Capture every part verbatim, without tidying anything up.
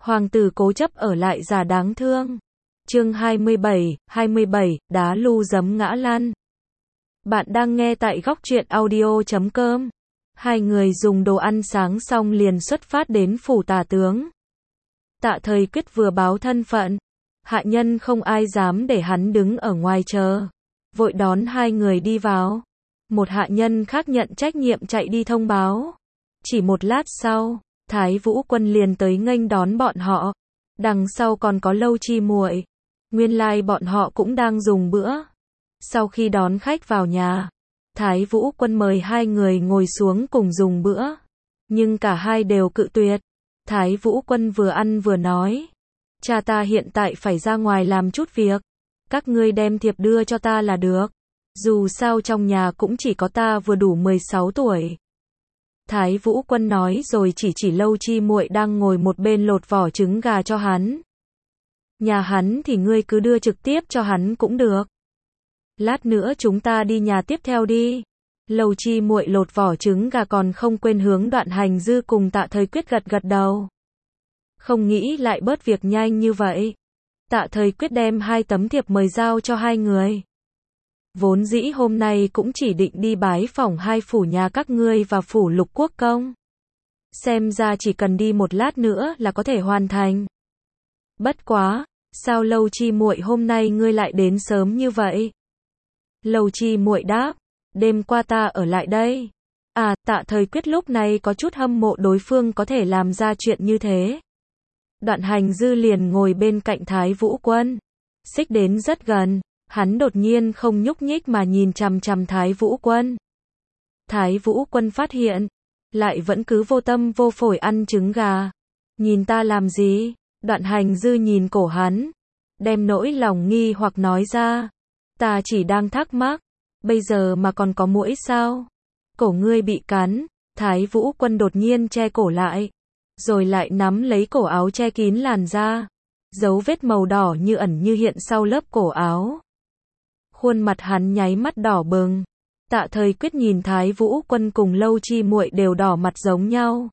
Hoàng tử cố chấp ở lại già đáng thương. Chương hai mươi bảy, hai mươi bảy, đá lu giấm ngã lăn. Bạn đang nghe tại góc truyện audio chấm com. Hai người dùng đồ ăn sáng xong liền xuất phát đến phủ tả tướng. Tạ Thời Quyết vừa báo thân phận, hạ nhân không ai dám để hắn đứng ở ngoài chờ, vội đón hai người đi vào. Một hạ nhân khác nhận trách nhiệm chạy đi thông báo. Chỉ một lát sau, Thái Vũ Quân liền tới nghênh đón bọn họ. Đằng sau còn có Lâu Chi muội. Nguyên lai bọn họ cũng đang dùng bữa. Sau khi đón khách vào nhà, Thái Vũ Quân mời hai người ngồi xuống cùng dùng bữa. Nhưng cả hai đều cự tuyệt. Thái Vũ Quân vừa ăn vừa nói: cha ta hiện tại phải ra ngoài làm chút việc. Các ngươi đem thiệp đưa cho ta là được. Dù sao trong nhà cũng chỉ có ta vừa đủ mười sáu tuổi. Thái Vũ Quân nói rồi chỉ chỉ Lâu Chi muội đang ngồi một bên lột vỏ trứng gà cho hắn. Nhà hắn thì ngươi cứ đưa trực tiếp cho hắn cũng được. Lát nữa chúng ta đi nhà tiếp theo đi. Lâu Chi muội lột vỏ trứng gà còn không quên hướng Đoạn Hành Dư cùng Tạ Thời Quyết gật gật đầu. Không nghĩ lại bớt việc nhanh như vậy. Tạ Thời Quyết đem hai tấm thiệp mời giao cho hai người. Vốn dĩ hôm nay cũng chỉ định đi bái phỏng hai phủ nhà các ngươi và phủ Lục Quốc Công. Xem ra chỉ cần đi một lát nữa là có thể hoàn thành. Bất quá, sao Lâu Chi muội hôm nay ngươi lại đến sớm như vậy? Lâu Chi muội đáp: đêm qua ta ở lại đây. À, Tạ Thời Quyết lúc này có chút hâm mộ đối phương có thể làm ra chuyện như thế. Đoạn Hành Dư liền ngồi bên cạnh Thái Vũ Quân, xích đến rất gần. Hắn đột nhiên không nhúc nhích mà nhìn chằm chằm Thái Vũ Quân. Thái Vũ Quân phát hiện, lại vẫn cứ vô tâm vô phổi ăn trứng gà. Nhìn ta làm gì? Đoạn Hành Dư nhìn cổ hắn, đem nỗi lòng nghi hoặc nói ra. Ta chỉ đang thắc mắc, bây giờ mà còn có muỗi sao? Cổ ngươi bị cắn. Thái Vũ Quân đột nhiên che cổ lại, rồi lại nắm lấy cổ áo che kín làn da. Dấu vết màu đỏ như ẩn như hiện sau lớp cổ áo. Khuôn mặt hắn nháy mắt đỏ bừng. Tạ Thời Quyết nhìn Thái Vũ Quân cùng Lâu Chi muội đều đỏ mặt giống nhau,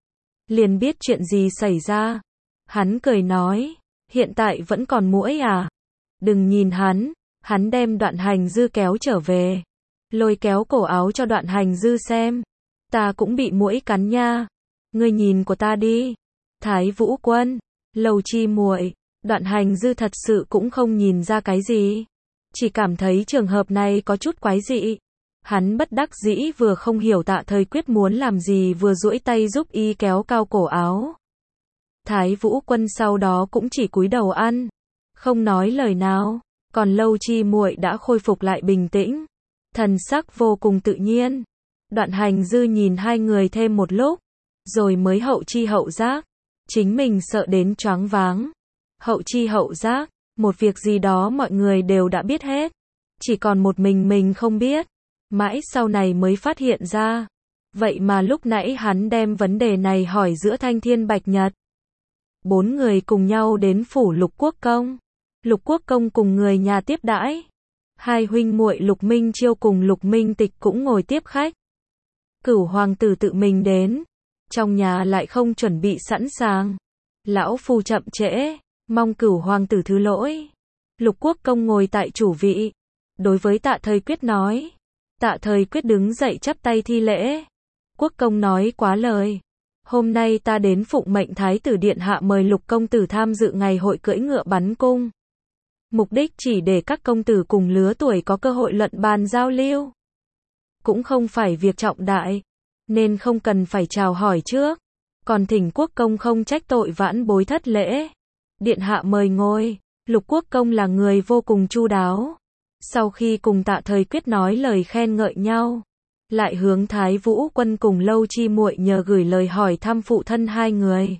liền biết chuyện gì xảy ra. Hắn cười nói: hiện tại vẫn còn muỗi à? Đừng nhìn hắn. Hắn đem Đoạn Hành Dư kéo trở về, lôi kéo cổ áo cho Đoạn Hành Dư xem. Ta cũng bị muỗi cắn nha. Ngươi nhìn của ta đi. Thái Vũ Quân, Lâu Chi muội, Đoạn Hành Dư thật sự cũng không nhìn ra cái gì, chỉ cảm thấy trường hợp này có chút quái dị. Hắn bất đắc dĩ vừa không hiểu Tạ Thời Quyết muốn làm gì vừa duỗi tay giúp y kéo cao cổ áo. Thái Vũ Quân sau đó cũng chỉ cúi đầu ăn, không nói lời nào. Còn Lâu Chi muội đã khôi phục lại bình tĩnh, thần sắc vô cùng tự nhiên. Đoạn Hành Dư nhìn hai người thêm một lúc, rồi mới hậu chi hậu giác, chính mình sợ đến choáng váng. Hậu chi hậu giác, một việc gì đó mọi người đều đã biết hết, chỉ còn một mình mình không biết. Mãi sau này mới phát hiện ra, vậy mà lúc nãy hắn đem vấn đề này hỏi giữa Thanh Thiên Bạch Nhật. Bốn người cùng nhau đến phủ Lục Quốc Công. Lục Quốc Công cùng người nhà tiếp đãi. Hai huynh muội Lục Minh Chiêu cùng Lục Minh Tịch cũng ngồi tiếp khách. Cửu hoàng tử tự mình đến, trong nhà lại không chuẩn bị sẵn sàng. Lão phu chậm trễ, mong cửu hoàng tử thứ lỗi. Lục Quốc Công ngồi tại chủ vị, đối với Tạ Thời Quyết nói. Tạ Thời Quyết đứng dậy chắp tay thi lễ. Quốc công nói quá lời. Hôm nay ta đến phụng mệnh Thái tử điện hạ mời Lục công tử tham dự ngày hội cưỡi ngựa bắn cung. Mục đích chỉ để các công tử cùng lứa tuổi có cơ hội luận bàn giao lưu. Cũng không phải việc trọng đại, nên không cần phải chào hỏi trước. Còn thỉnh quốc công không trách tội vãn bối thất lễ. Điện hạ mời ngồi. Lục Quốc Công là người vô cùng chu đáo. Sau khi cùng Tạ Thời Quyết nói lời khen ngợi nhau, lại hướng Thái Vũ Quân cùng Lâu Chi muội nhờ gửi lời hỏi thăm phụ thân hai người.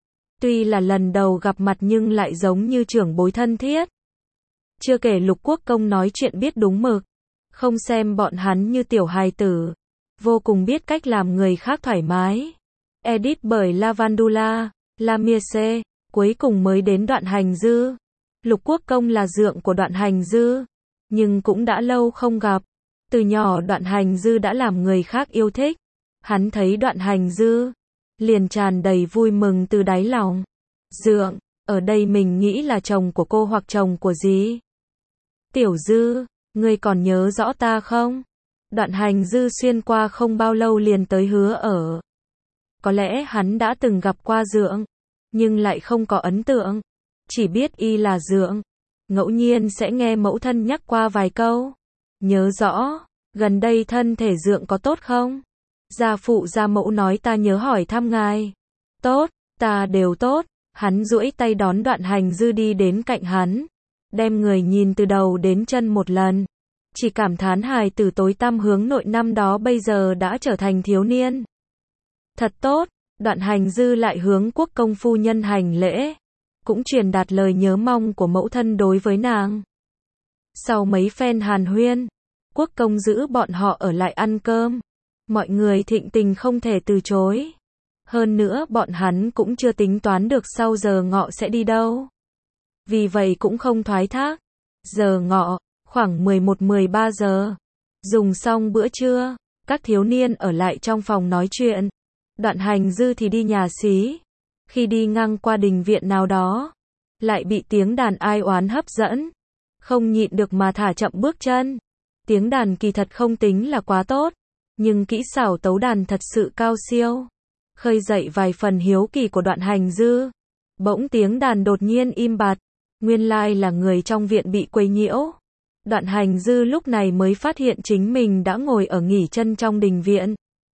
Tuy là lần đầu gặp mặt nhưng lại giống như trưởng bối thân thiết. Chưa kể Lục Quốc Công nói chuyện biết đúng mực, không xem bọn hắn như tiểu hài tử, vô cùng biết cách làm người khác thoải mái. Edit bởi Lavandula, Lamiese. Cuối cùng mới đến Đoạn Hành Dư. Lục Quốc Công là dượng của Đoạn Hành Dư, nhưng cũng đã lâu không gặp. Từ nhỏ Đoạn Hành Dư đã làm người khác yêu thích. Hắn thấy Đoạn Hành Dư, liền tràn đầy vui mừng từ đáy lòng. Dượng, ở đây mình nghĩ là chồng của cô hoặc chồng của dì. Tiểu Dư, ngươi còn nhớ rõ ta không? Đoạn Hành Dư xuyên qua không bao lâu liền tới Hứa Ở. Có lẽ hắn đã từng gặp qua Dượng, nhưng lại không có ấn tượng. Chỉ biết y là Dượng. Ngẫu nhiên sẽ nghe mẫu thân nhắc qua vài câu. Nhớ rõ, gần đây thân thể Dượng có tốt không? Gia phụ gia mẫu nói ta nhớ hỏi thăm ngài. Tốt, ta đều tốt. Hắn duỗi tay đón Đoạn Hành Dư đi đến cạnh hắn. Đem người nhìn từ đầu đến chân một lần. Chỉ cảm thán hài tử tối tăm hướng nội năm đó bây giờ đã trở thành thiếu niên. Thật tốt, Đoạn Hành Dư lại hướng Quốc công phu nhân hành lễ. Cũng truyền đạt lời nhớ mong của mẫu thân đối với nàng. Sau mấy phen hàn huyên, Quốc công giữ bọn họ ở lại ăn cơm. Mọi người thịnh tình không thể từ chối. Hơn nữa bọn hắn cũng chưa tính toán được sau giờ ngọ sẽ đi đâu. Vì vậy cũng không thoái thác. Giờ ngọ, khoảng mười một mười ba giờ. Dùng xong bữa trưa, các thiếu niên ở lại trong phòng nói chuyện. Đoạn Hành Dư thì đi nhà xí. Khi đi ngang qua đình viện nào đó, lại bị tiếng đàn ai oán hấp dẫn. Không nhịn được mà thả chậm bước chân. Tiếng đàn kỳ thật không tính là quá tốt, nhưng kỹ xảo tấu đàn thật sự cao siêu. Khơi dậy vài phần hiếu kỳ của Đoạn Hành Dư. Bỗng tiếng đàn đột nhiên im bặt. Nguyên lai là người trong viện bị quấy nhiễu. Đoạn Hành Dư lúc này mới phát hiện chính mình đã ngồi ở nghỉ chân trong đình viện.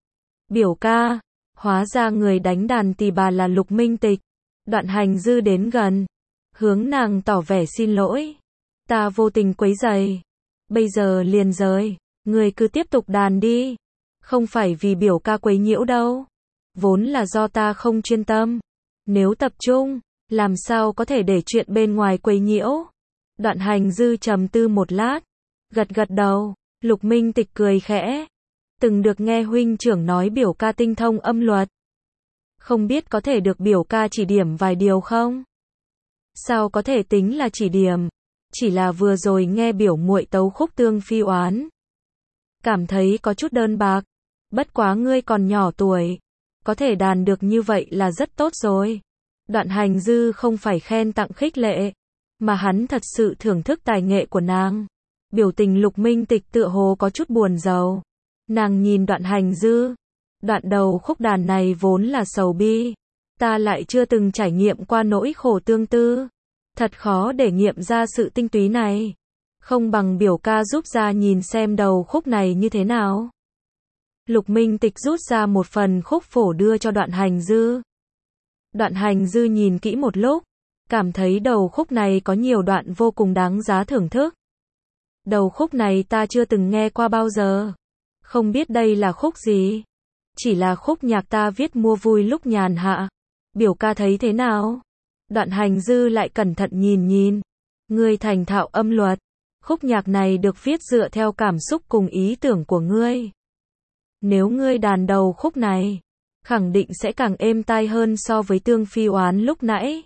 Biểu ca, hóa ra người đánh đàn tỳ bà là Lục Minh Tịch. Đoạn Hành Dư đến gần, hướng nàng tỏ vẻ xin lỗi. Ta vô tình quấy rầy. Bây giờ liền rời, người cứ tiếp tục đàn đi. Không phải vì biểu ca quấy nhiễu đâu. Vốn là do ta không chuyên tâm. Nếu tập trung, làm sao có thể để chuyện bên ngoài quấy nhiễu. Đoạn Hành Dư trầm tư một lát, gật gật đầu. Lục Minh Tịch cười khẽ. Từng được nghe huynh trưởng nói biểu ca tinh thông âm luật. Không biết có thể được biểu ca chỉ điểm vài điều không? Sao có thể tính là chỉ điểm? Chỉ là vừa rồi nghe biểu muội tấu khúc Tương Phi Oán. Cảm thấy có chút đơn bạc. Bất quá ngươi còn nhỏ tuổi. Có thể đàn được như vậy là rất tốt rồi. Đoạn Hành Dư không phải khen tặng khích lệ, mà hắn thật sự thưởng thức tài nghệ của nàng. Biểu tình Lục Minh Tịch tựa hồ có chút buồn rầu. Nàng nhìn Đoạn Hành Dư. Đoạn đầu khúc đàn này vốn là sầu bi. Ta lại chưa từng trải nghiệm qua nỗi khổ tương tư. Thật khó để nghiệm ra sự tinh túy này. Không bằng biểu ca giúp ra nhìn xem đầu khúc này như thế nào. Lục Minh Tịch rút ra một phần khúc phổ đưa cho Đoạn Hành Dư. Đoạn Hành Dư nhìn kỹ một lúc, cảm thấy đầu khúc này có nhiều đoạn vô cùng đáng giá thưởng thức. Đầu khúc này ta chưa từng nghe qua bao giờ. Không biết đây là khúc gì. Chỉ là khúc nhạc ta viết mua vui lúc nhàn hạ. Biểu ca thấy thế nào? Đoạn Hành Dư lại cẩn thận nhìn nhìn. Ngươi thành thạo âm luật. Khúc nhạc này được viết dựa theo cảm xúc cùng ý tưởng của ngươi. Nếu ngươi đàn đầu khúc này, khẳng định sẽ càng êm tai hơn so với Tương Phi Oán lúc nãy.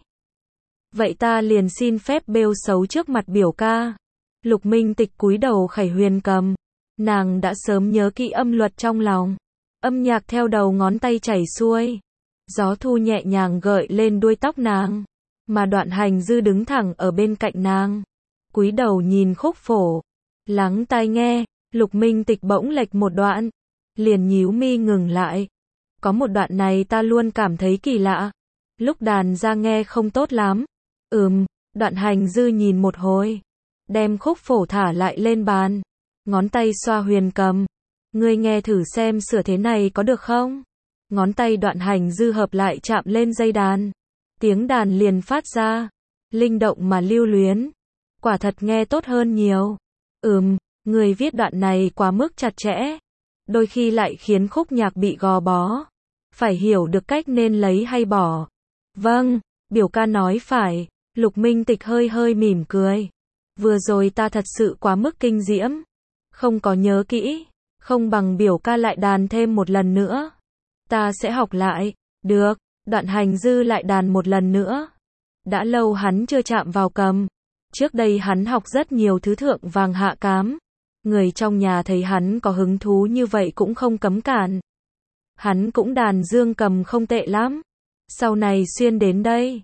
Vậy ta liền xin phép bêu xấu trước mặt biểu ca. Lục Minh Tịch cúi đầu khẩy huyền cầm. Nàng đã sớm nhớ kỹ âm luật trong lòng. Âm nhạc theo đầu ngón tay chảy xuôi. Gió thu nhẹ nhàng gợi lên đuôi tóc nàng. Mà Đoạn Hành Dư đứng thẳng ở bên cạnh nàng. Cúi đầu nhìn khúc phổ. Lắng tai nghe. Lục Minh Tịch bỗng lệch một đoạn. Liền nhíu mi ngừng lại. Có một đoạn này ta luôn cảm thấy kỳ lạ. Lúc đàn ra nghe không tốt lắm. Ừm, Đoạn Hành Dư nhìn một hồi. Đem khúc phổ thả lại lên bàn. Ngón tay xoa huyền cầm. Ngươi nghe thử xem sửa thế này có được không? Ngón tay Đoạn Hành Dư hợp lại chạm lên dây đàn. Tiếng đàn liền phát ra. Linh động mà lưu luyến. Quả thật nghe tốt hơn nhiều. Ừm, người viết đoạn này quá mức chặt chẽ. Đôi khi lại khiến khúc nhạc bị gò bó. Phải hiểu được cách nên lấy hay bỏ. Vâng, biểu ca nói phải. Lục Minh Tịch hơi hơi mỉm cười. Vừa rồi ta thật sự quá mức kinh diễm. Không có nhớ kỹ. Không bằng biểu ca lại đàn thêm một lần nữa. Ta sẽ học lại. Được, Đoạn Hành Dư lại đàn một lần nữa. Đã lâu hắn chưa chạm vào cầm. Trước đây hắn học rất nhiều thứ thượng vàng hạ cám. Người trong nhà thấy hắn có hứng thú như vậy cũng không cấm cản. Hắn cũng đàn dương cầm không tệ lắm. Sau này xuyên đến đây,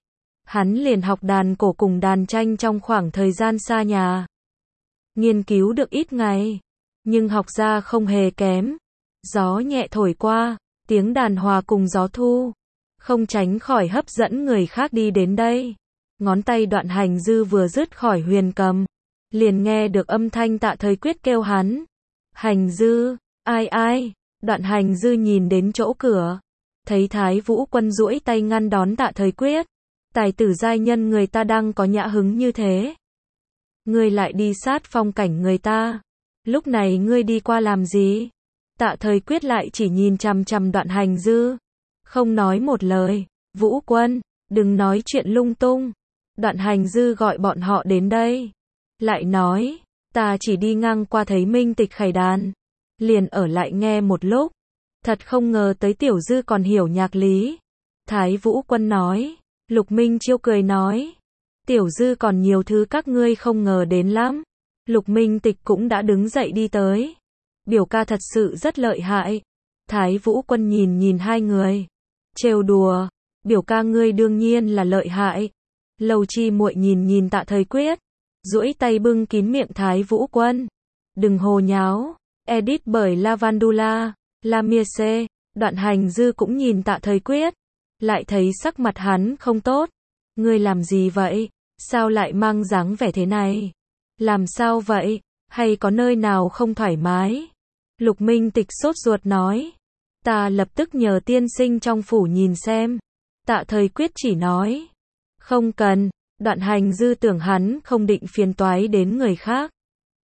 Hắn liền học đàn cổ cùng đàn tranh trong khoảng thời gian xa nhà. Nghiên cứu được ít ngày, nhưng học ra không hề kém. Gió nhẹ thổi qua, tiếng đàn hòa cùng gió thu, không tránh khỏi hấp dẫn người khác đi đến đây. Ngón tay Đoạn Hành Dư vừa dứt khỏi huyền cầm, liền nghe được âm thanh Tạ Thời Quyết kêu hắn. Hành Dư, ai ai? Đoạn Hành Dư nhìn đến chỗ cửa, thấy Thái Vũ Quân duỗi tay ngăn đón Tạ Thời Quyết. Tài tử giai nhân người ta đang có nhã hứng như thế, ngươi lại đi sát phong cảnh người ta. Lúc này ngươi đi qua làm gì? Tạ Thời Quyết lại chỉ nhìn chằm chằm Đoạn Hành Dư, không nói một lời. Vũ Quân, đừng nói chuyện lung tung. Đoạn Hành Dư gọi bọn họ đến đây, lại nói, ta chỉ đi ngang qua thấy Minh Tịch khải đàn, liền ở lại nghe một lúc. Thật không ngờ tới tiểu Dư còn hiểu nhạc lý. Thái Vũ Quân nói. Lục Minh Chiêu cười nói, tiểu Dư còn nhiều thứ các ngươi không ngờ đến lắm. Lục Minh Tịch cũng đã đứng dậy đi tới. Biểu ca thật sự rất lợi hại. Thái Vũ Quân nhìn nhìn hai người, trêu đùa, biểu ca ngươi đương nhiên là lợi hại. Lầu Chi Muội nhìn nhìn Tạ Thời Quyết, duỗi tay bưng kín miệng Thái Vũ Quân. Đừng hồ nháo. Edit bởi Lavandula, Lamiese. Đoạn Hành Dư cũng nhìn Tạ Thời Quyết, lại thấy sắc mặt hắn không tốt. Ngươi làm gì vậy? Sao lại mang dáng vẻ thế này? Làm sao vậy? Hay có nơi nào không thoải mái? Lục Minh Tịch sốt ruột nói. Ta lập tức nhờ tiên sinh trong phủ nhìn xem. Tạ Thời Quyết chỉ nói. Không cần. Đoạn Hành Dư tưởng hắn không định phiền toái đến người khác,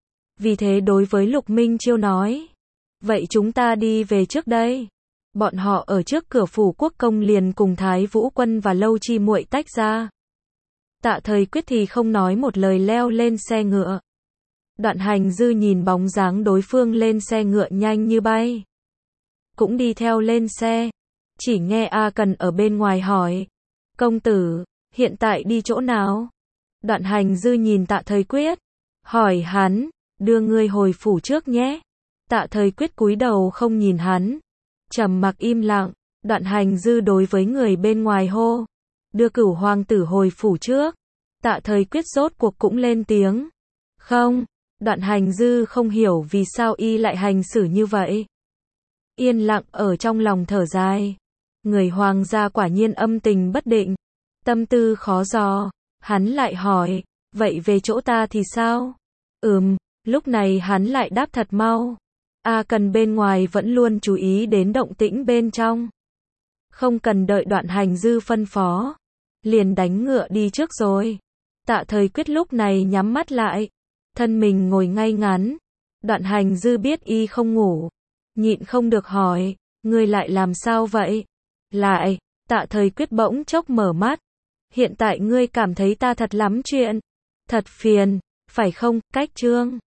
vì thế đối với Lục Minh Chiêu nói. Vậy chúng ta đi về trước đây. Bọn họ ở trước cửa phủ quốc công liền cùng Thái Vũ Quân và Lâu Chi Muội tách ra. Tạ Thời Quyết thì không nói một lời leo lên xe ngựa. Đoạn Hành Dư nhìn bóng dáng đối phương lên xe ngựa nhanh như bay, cũng đi theo lên xe. Chỉ nghe A Cần ở bên ngoài hỏi. Công tử, hiện tại đi chỗ nào? Đoạn Hành Dư nhìn Tạ Thời Quyết, hỏi hắn, đưa ngươi hồi phủ trước nhé. Tạ Thời Quyết cúi đầu không nhìn hắn, trầm mặc im lặng. Đoạn Hành Dư đối với người bên ngoài hô, đưa Cửu hoàng tử hồi phủ trước. Tạ Thời Quyết rốt cuộc cũng lên tiếng. Không. Đoạn Hành Dư không hiểu vì sao y lại hành xử như vậy. Yên lặng ở trong lòng thở dài. Người hoàng gia quả nhiên âm tình bất định, tâm tư khó dò. Hắn lại hỏi, vậy về chỗ ta thì sao? Ừm. Lúc này hắn lại đáp thật mau. A Cần bên ngoài vẫn luôn chú ý đến động tĩnh bên trong, không cần đợi Đoạn Hành Dư phân phó, liền đánh ngựa đi trước rồi. Tạ Thời Quyết lúc này nhắm mắt lại, thân mình ngồi ngay ngắn. Đoạn Hành Dư biết y không ngủ, nhịn không được hỏi, ngươi lại làm sao vậy? Lại. Tạ Thời Quyết bỗng chốc mở mắt. Hiện tại ngươi cảm thấy ta thật lắm chuyện, thật phiền, phải không? Cách Trương